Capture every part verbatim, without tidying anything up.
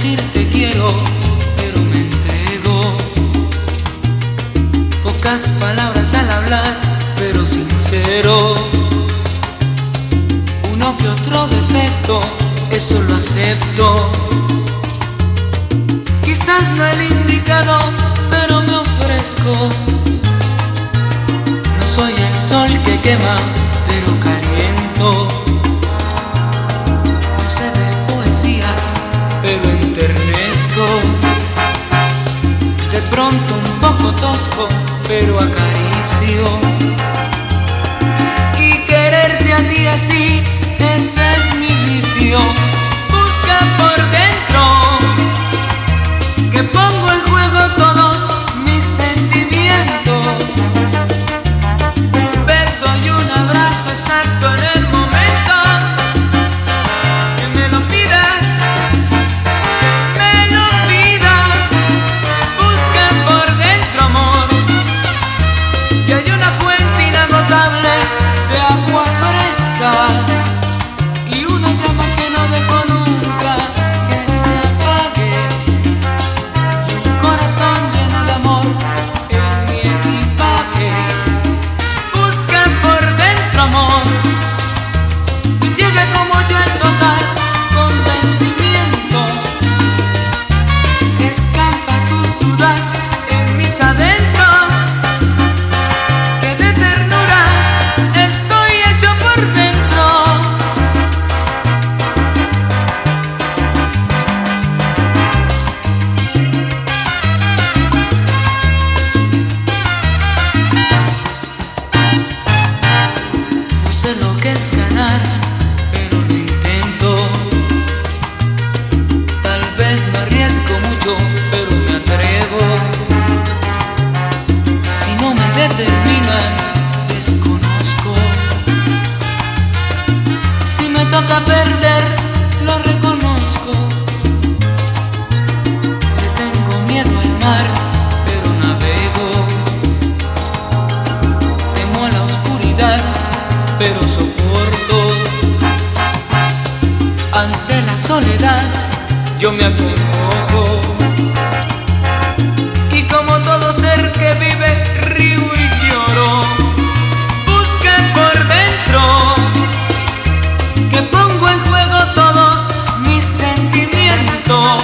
decir te quiero, pero me entrego. Pocas palabras al hablar, pero sincero. Uno que otro defecto, eso lo acepto. Quizás no el indicado, pero me ofrezco. No soy el sol que quema, pero caliento. No sé de poesías, pero enternezco. De pronto un poco tosco, pero acaricio. Y quererte a ti así, ese es mi vicio. Busca por dentro, que pongo en juego todos mis sentimientos. Un beso y un abrazo exacto en el momento que me lo pidas, me lo pidas. Busca por dentro, amor, que hay una fuente inagotable de agua fresca y una llama que no dejo nunca que se apague, y un corazón lleno de amor en mi equipaje. Busca por dentro, amor, y llegue como yo en total convencimiento. Escampa tus dudas en mis adentros, que de ternura estoy hecho por dentro. No sé lo que es ganar, pero lo intento. Tal vez no arriesgo mucho, pero me atrevo. Si no me determinan, desconozco. Si me toca perder, lo reconozco. Le tengo miedo al mar, pero navego. Temo a la oscuridad, pero soporto. Ante la soledad, yo me acongojo. Y como todo ser que vive, río y lloro. Busca por dentro, que pongo en juego todos mis sentimientos.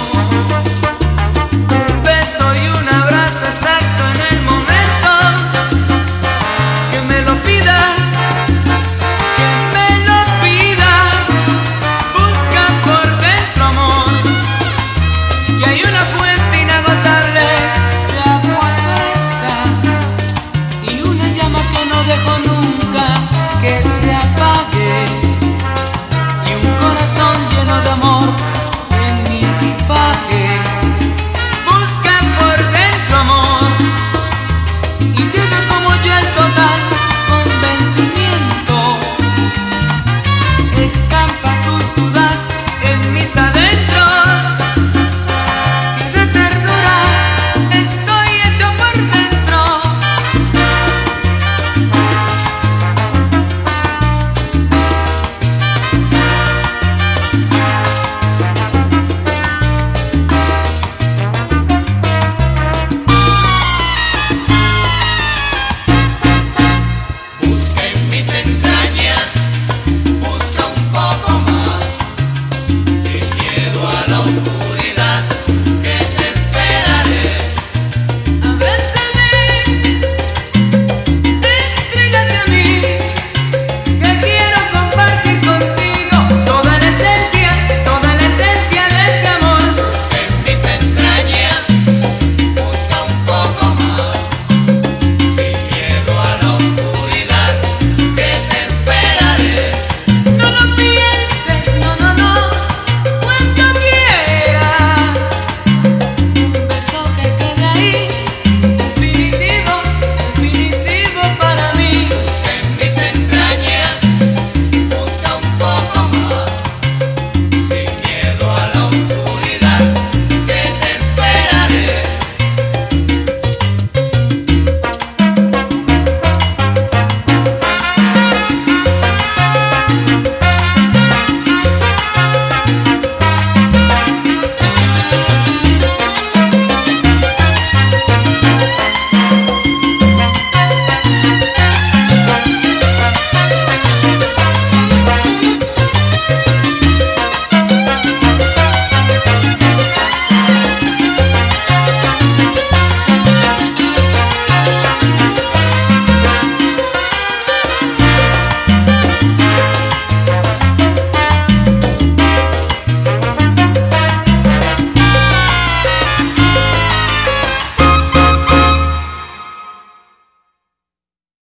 Un beso y un abrazo exacto en el momento que me lo pidas, que me lo pidas. Busca por dentro, amor, que hay una fuente inagotable de agua fresca y una llama que no dejo nunca que se apague, y un corazón lleno de amor